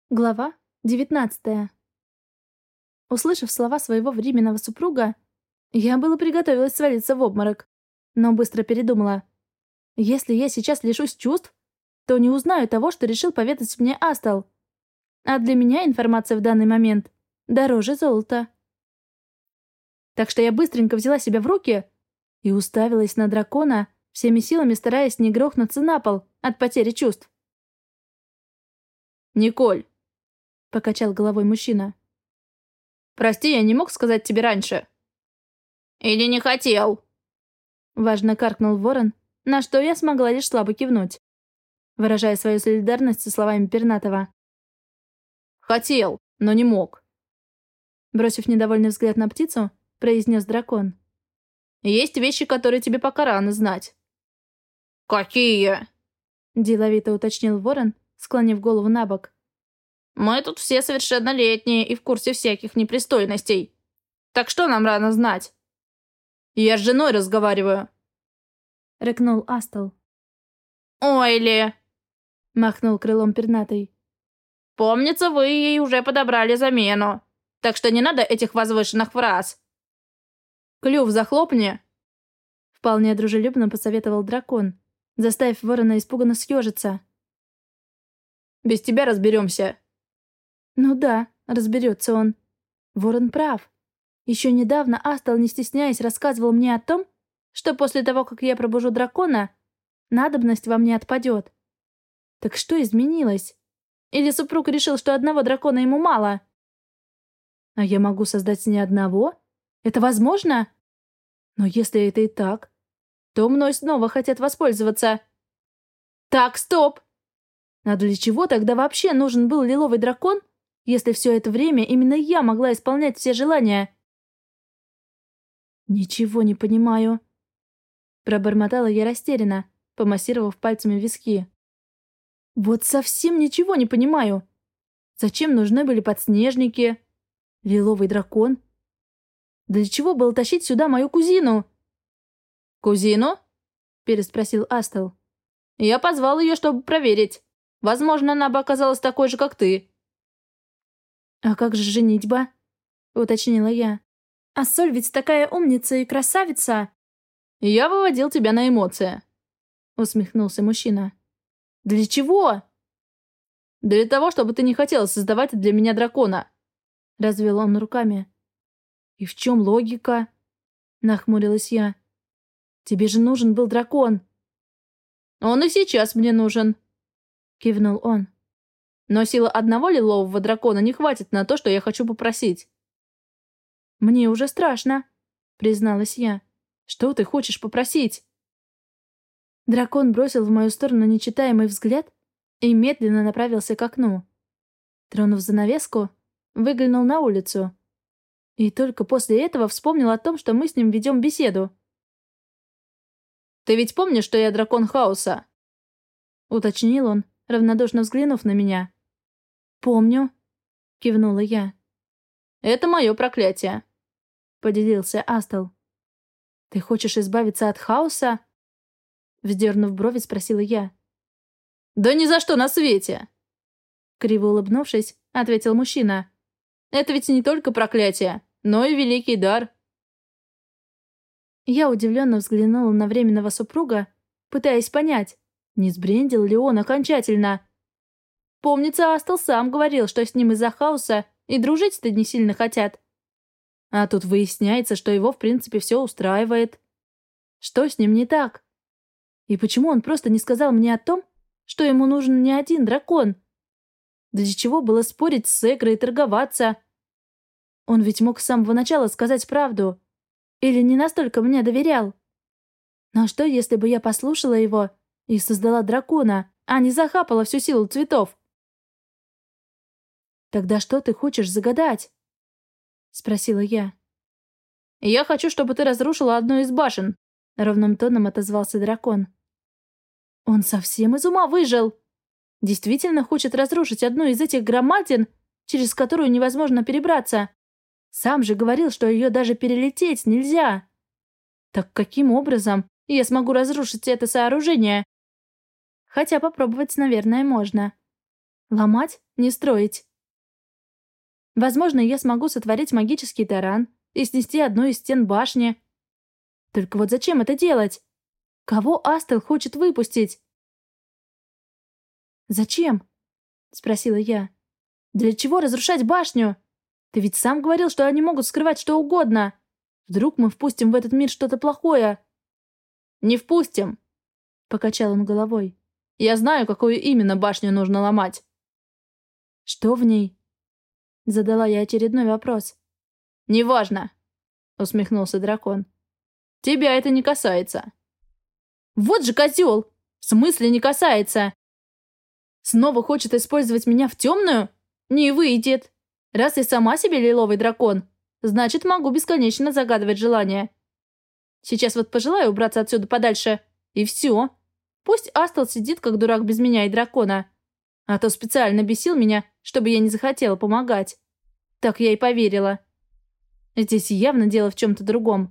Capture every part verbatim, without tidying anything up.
Глава девятнадцатая. Услышав слова своего временного супруга, я было приготовилась свалиться в обморок, но быстро передумала. Если я сейчас лишусь чувств, то не узнаю того, что решил поведать мне Астал. А для меня информация в данный момент дороже золота. Так что я быстренько взяла себя в руки и уставилась на дракона, всеми силами стараясь не грохнуться на пол от потери чувств. «Николь!» — покачал головой мужчина. «Прости, я не мог сказать тебе раньше». «Или не хотел?» Важно каркнул ворон, на что я смогла лишь слабо кивнуть, выражая свою солидарность со словами Пернатова. «Хотел, но не мог». Бросив недовольный взгляд на птицу, произнес дракон. «Есть вещи, которые тебе пока рано знать». «Какие?» — деловито уточнил ворон, склонив голову на бок. «Мы тут все совершеннолетние и в курсе всяких непристойностей. Так что нам рано знать? Я с женой разговариваю». — рыкнул Астал. «Ойли!» — махнул крылом пернатый. «Помнится, вы ей уже подобрали замену. Так что не надо этих возвышенных фраз. Клюв захлопни!» Вполне дружелюбно посоветовал дракон, заставив ворона испуганно съежиться. «Без тебя разберемся». Ну да, разберется он. Ворон прав. Еще недавно Астал, не стесняясь, рассказывал мне о том, что после того, как я пробужу дракона, надобность во мне отпадет. Так что изменилось? Или супруг решил, что одного дракона ему мало? А я могу создать не одного? Это возможно? Но если это и так, то мной снова хотят воспользоваться. Так, стоп! А для чего тогда вообще нужен был лиловый дракон, если все это время именно я могла исполнять все желания? Ничего не понимаю. Пробормотала я растерянно, помассировав пальцами виски. Вот совсем ничего не понимаю. Зачем нужны были подснежники? Лиловый дракон? Для чего было тащить сюда мою кузину? «Кузину?» — переспросил Астал. «Я позвал ее, чтобы проверить. Возможно, она бы оказалась такой же, как ты». «А как же женитьба?» — уточнила я. «А Соль ведь такая умница и красавица!» «Я выводил тебя на эмоции», — усмехнулся мужчина. «Для чего?» «Для того, чтобы ты не хотела создавать для меня дракона», — развел он руками. «И в чем логика?» — нахмурилась я. «Тебе же нужен был дракон». «Он и сейчас мне нужен», — кивнул он. «Но силы одного лилового дракона не хватит на то, что я хочу попросить». «Мне уже страшно», — призналась я. «Что ты хочешь попросить?» Дракон бросил в мою сторону нечитаемый взгляд и медленно направился к окну. Тронув занавеску, выглянул на улицу. И только после этого вспомнил о том, что мы с ним ведем беседу. «Ты ведь помнишь, что я дракон хаоса?» — уточнил он, равнодушно взглянув на меня. «Помню», — кивнула я. «Это мое проклятие», — поделился Астал. «Ты хочешь избавиться от хаоса?» Вздернув брови, спросила я. «Да ни за что на свете!» Криво улыбнувшись, ответил мужчина. «Это ведь не только проклятие, но и великий дар». Я удивленно взглянула на временного супруга, пытаясь понять, не сбрендил ли он окончательно. Помнится, Астал сам говорил, что с ним из-за хаоса и дружить-то не сильно хотят. А тут выясняется, что его в принципе все устраивает. Что с ним не так? И почему он просто не сказал мне о том, что ему нужен не один дракон? Для чего было спорить с Эгрой и торговаться? Он ведь мог с самого начала сказать правду. Или не настолько мне доверял? Но что, если бы я послушала его и создала дракона, а не захапала всю силу цветов? «Тогда что ты хочешь загадать?» — спросила я. «Я хочу, чтобы ты разрушила одну из башен», — ровным тоном отозвался дракон. «Он совсем из ума выжил! Действительно хочет разрушить одну из этих громадин, через которую невозможно перебраться. Сам же говорил, что ее даже перелететь нельзя. Так каким образом я смогу разрушить это сооружение? Хотя попробовать, наверное, можно. Ломать, не строить. Возможно, я смогу сотворить магический таран и снести одну из стен башни. Только вот зачем это делать? Кого Астел хочет выпустить? «Зачем?» — спросила я. «Для чего разрушать башню? Ты ведь сам говорил, что они могут скрывать что угодно. Вдруг мы впустим в этот мир что-то плохое?» «Не впустим», — покачал он головой. «Я знаю, какую именно башню нужно ломать». «Что в ней?» — задала я очередной вопрос. «Неважно», — усмехнулся дракон. «Тебя это не касается». «Вот же козел! В смысле не касается? Снова хочет использовать меня в темную? Не выйдет. Раз я сама себе лиловый дракон, значит, могу бесконечно загадывать желания. Сейчас вот пожелаю убраться отсюда подальше, и все. Пусть Астел сидит, как дурак, без меня и дракона. А то специально бесил меня, чтобы я не захотела помогать. Так я и поверила. Здесь явно дело в чем-то другом.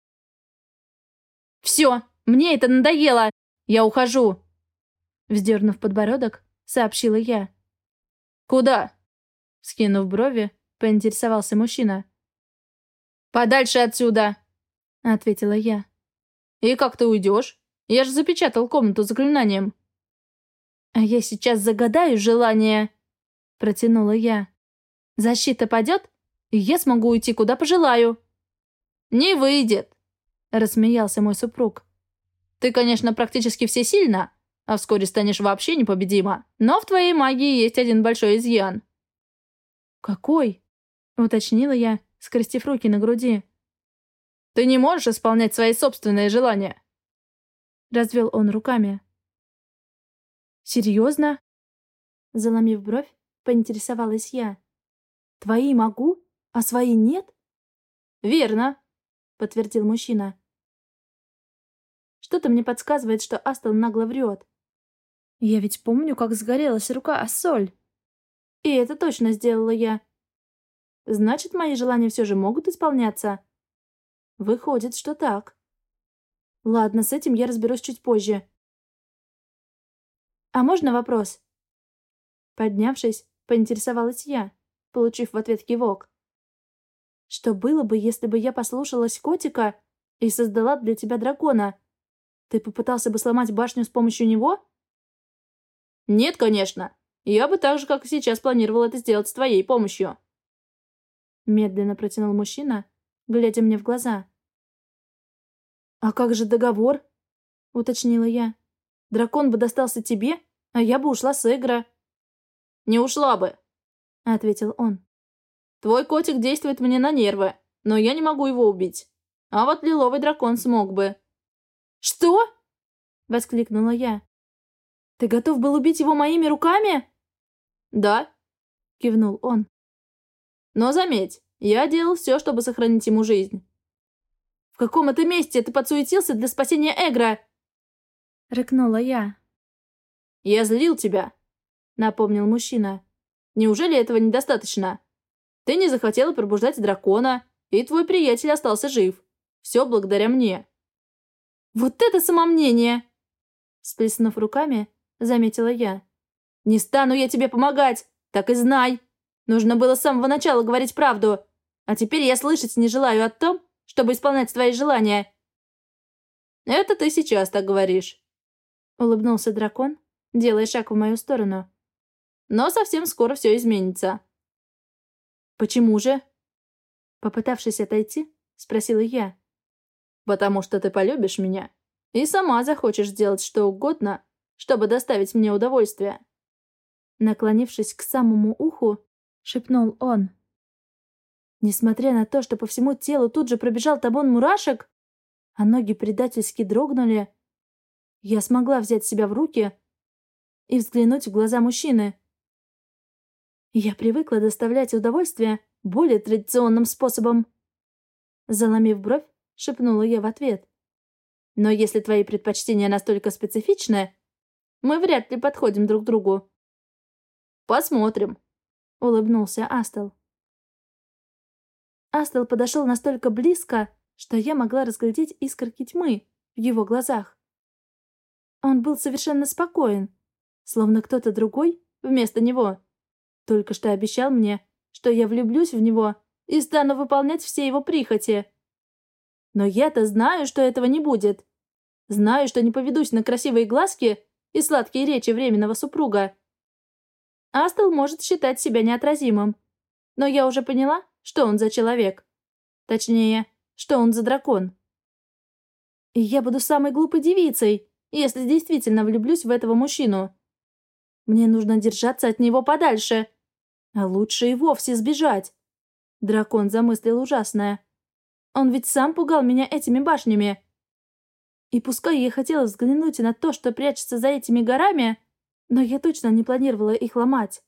«Все, мне это надоело! Я ухожу!» Вздернув подбородок, сообщила я. «Куда?» Скинув брови, поинтересовался мужчина. «Подальше отсюда!» — ответила я. «И как ты уйдешь? Я же запечатал комнату заклинанием». «А я сейчас загадаю желание!» — протянула я. «Защита падет, и я смогу уйти, куда пожелаю». «Не выйдет!» — рассмеялся мой супруг. «Ты, конечно, практически всесильна, а вскоре станешь вообще непобедима. Но в твоей магии есть один большой изъян». «Какой?» — уточнила я, скрестив руки на груди. «Ты не можешь исполнять свои собственные желания». Развел он руками. «Серьезно?» Заломив бровь, поинтересовалась я. «Твои могу, а свои нет?» «Верно», — подтвердил мужчина. Что-то мне подсказывает, что Астел нагло врет. Я ведь помню, как сгорелась рука Ассоль. И это точно сделала я. Значит, мои желания все же могут исполняться? Выходит, что так. Ладно, с этим я разберусь чуть позже. «А можно вопрос?» Поднявшись, поинтересовалась я, получив в ответ кивок. «Что было бы, если бы я послушалась котика и создала для тебя дракона? Ты попытался бы сломать башню с помощью него?» «Нет, конечно. Я бы так же, как и сейчас, планировал это сделать с твоей помощью». Медленно протянул мужчина, глядя мне в глаза. «А как же договор?» — уточнила я. «Дракон бы достался тебе, а я бы ушла с Эгра». «Не ушла бы», — ответил он. «Твой котик действует мне на нервы, но я не могу его убить. А вот лиловый дракон смог бы». «Что?» — воскликнула я. «Ты готов был убить его моими руками?» «Да», — кивнул он. «Но заметь, я делал все, чтобы сохранить ему жизнь». «В каком это месте ты подсуетился для спасения Эгра?» — рыкнула я. «Я злил тебя», — напомнил мужчина. «Неужели этого недостаточно? Ты не захотела пробуждать дракона, и твой приятель остался жив. Все благодаря мне». «Вот это самомнение!» Сплеснув руками, заметила я. «Не стану я тебе помогать, так и знай. Нужно было с самого начала говорить правду, а теперь я слышать не желаю о том, чтобы исполнять твои желания». «Это ты сейчас так говоришь», — улыбнулся дракон, делая шаг в мою сторону. «Но совсем скоро все изменится». «Почему же?» Попытавшись отойти, спросила я. «Потому что ты полюбишь меня и сама захочешь сделать что угодно, чтобы доставить мне удовольствие». Наклонившись к самому уху, шепнул он. Несмотря на то, что по всему телу тут же пробежал табун мурашек, а ноги предательски дрогнули, я смогла взять себя в руки и взглянуть в глаза мужчины. Я привыкла доставлять удовольствие более традиционным способом. Заломив бровь, шепнула я в ответ. «Но если твои предпочтения настолько специфичны, мы вряд ли подходим друг другу». «Посмотрим», — улыбнулся Астел. Астел подошел настолько близко, что я могла разглядеть искорки тьмы в его глазах. Он был совершенно спокоен, словно кто-то другой вместо него. Только что обещал мне, что я влюблюсь в него и стану выполнять все его прихоти. Но я-то знаю, что этого не будет. Знаю, что не поведусь на красивые глазки и сладкие речи временного супруга. Астл может считать себя неотразимым, но я уже поняла, что он за человек. Точнее, что он за дракон. И я буду самой глупой девицей, если действительно влюблюсь в этого мужчину. Мне нужно держаться от него подальше, а лучше и вовсе сбежать. Дракон замыслил ужасное. Он ведь сам пугал меня этими башнями. И пускай я хотела взглянуть на то, что прячется за этими горами, но я точно не планировала их ломать.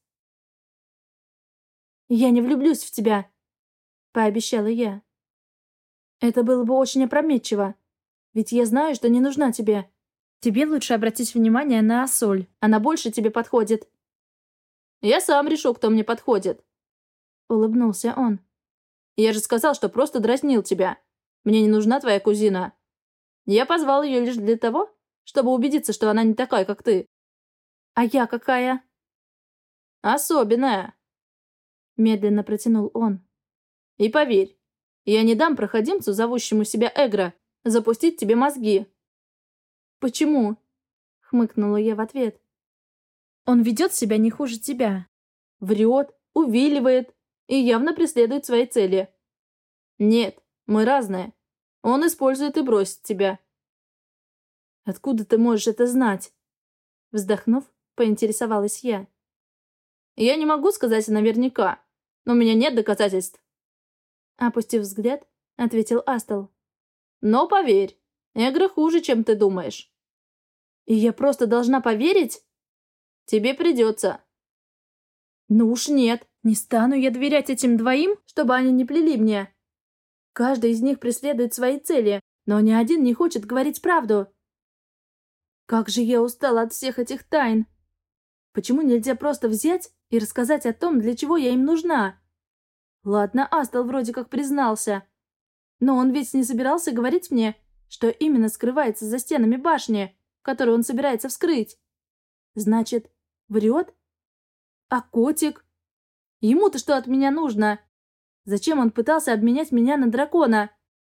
«Я не влюблюсь в тебя», — пообещала я. «Это было бы очень опрометчиво, ведь я знаю, что не нужна тебе. Тебе лучше обратить внимание на Ассоль, она больше тебе подходит». «Я сам решу, кто мне подходит», — улыбнулся он. «Я же сказал, что просто дразнил тебя. Мне не нужна твоя кузина. Я позвал ее лишь для того, чтобы убедиться, что она не такая, как ты». «А я какая?» «Особенная», — медленно протянул он. «И поверь, я не дам проходимцу, зовущему себя Эгра, запустить тебе мозги». «Почему?» — хмыкнула я в ответ. «Он ведет себя не хуже тебя. Врет, увиливает и явно преследует свои цели. Нет, мы разные. Он использует и бросит тебя». «Откуда ты можешь это знать?» Вздохнув, поинтересовалась я. «Я не могу сказать наверняка, но у меня нет доказательств». Опустив взгляд, ответил Астл. «Но поверь, Эгра хуже, чем ты думаешь». «И я просто должна поверить?» «Тебе придется». «Ну уж нет, не стану я доверять этим двоим, чтобы они не плели мне. Каждый из них преследует свои цели, но ни один не хочет говорить правду. Как же я устала от всех этих тайн. Почему нельзя просто взять и рассказать о том, для чего я им нужна? Ладно, Астл вроде как признался. Но он ведь не собирался говорить мне, что именно скрывается за стенами башни, которую он собирается вскрыть. Значит, врет? А котик? Ему-то что от меня нужно? Зачем он пытался обменять меня на дракона?»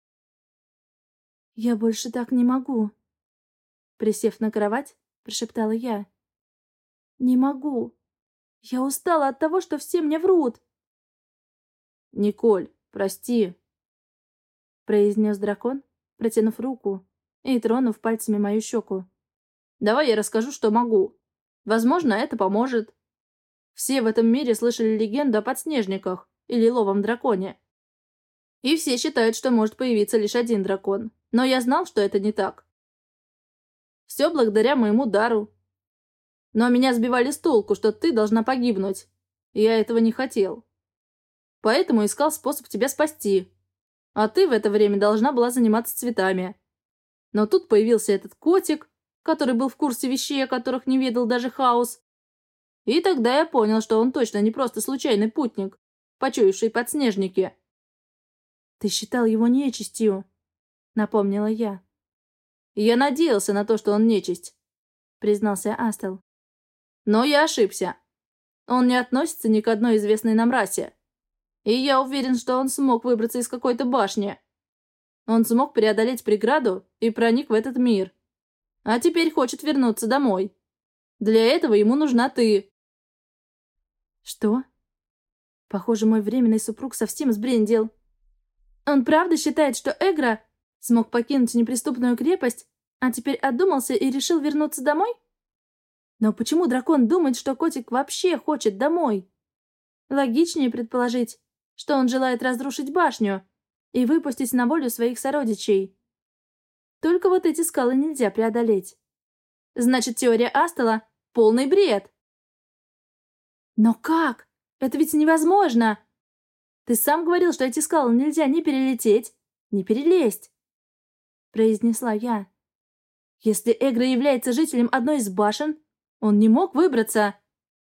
«Я больше так не могу», — присев на кровать, прошептала я. «Не могу. Я устала от того, что все мне врут». «Николь, прости», — произнес дракон, протянув руку и тронув пальцами мою щеку. «Давай я расскажу, что могу. Возможно, это поможет. Все в этом мире слышали легенду о подснежниках и лиловом драконе. И все считают, что может появиться лишь один дракон. Но я знал, что это не так. Все благодаря моему дару. Но меня сбивали с толку, что ты должна погибнуть. И я этого не хотел. Поэтому искал способ тебя спасти. А ты в это время должна была заниматься цветами. Но тут появился этот котик, который был в курсе вещей, о которых не ведал даже Хаос. И тогда я понял, что он точно не просто случайный путник, почуявший подснежники. «Ты считал его нечистью», — напомнила я. «Я надеялся на то, что он нечисть», — признался Астл. «Но я ошибся. Он не относится ни к одной известной нам расе. И я уверен, что он смог выбраться из какой-то башни. Он смог преодолеть преграду и проник в этот мир. А теперь хочет вернуться домой. Для этого ему нужна ты». «Что?» Похоже, мой временный супруг совсем сбрендил. Он правда считает, что Эгра смог покинуть неприступную крепость, а теперь отдумался и решил вернуться домой? Но почему дракон думает, что котик вообще хочет домой? Логичнее предположить, что он желает разрушить башню и выпустить на волю своих сородичей. Только вот эти скалы нельзя преодолеть. Значит, теория Астла — полный бред. «Но как? Это ведь невозможно! Ты сам говорил, что эти скалы нельзя ни перелететь, ни перелезть», — произнесла я. «Если Эгра является жителем одной из башен, он не мог выбраться».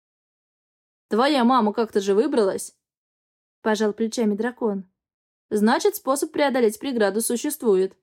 «Твоя мама как-то же выбралась», — пожал плечами дракон. «Значит, способ преодолеть преграду существует».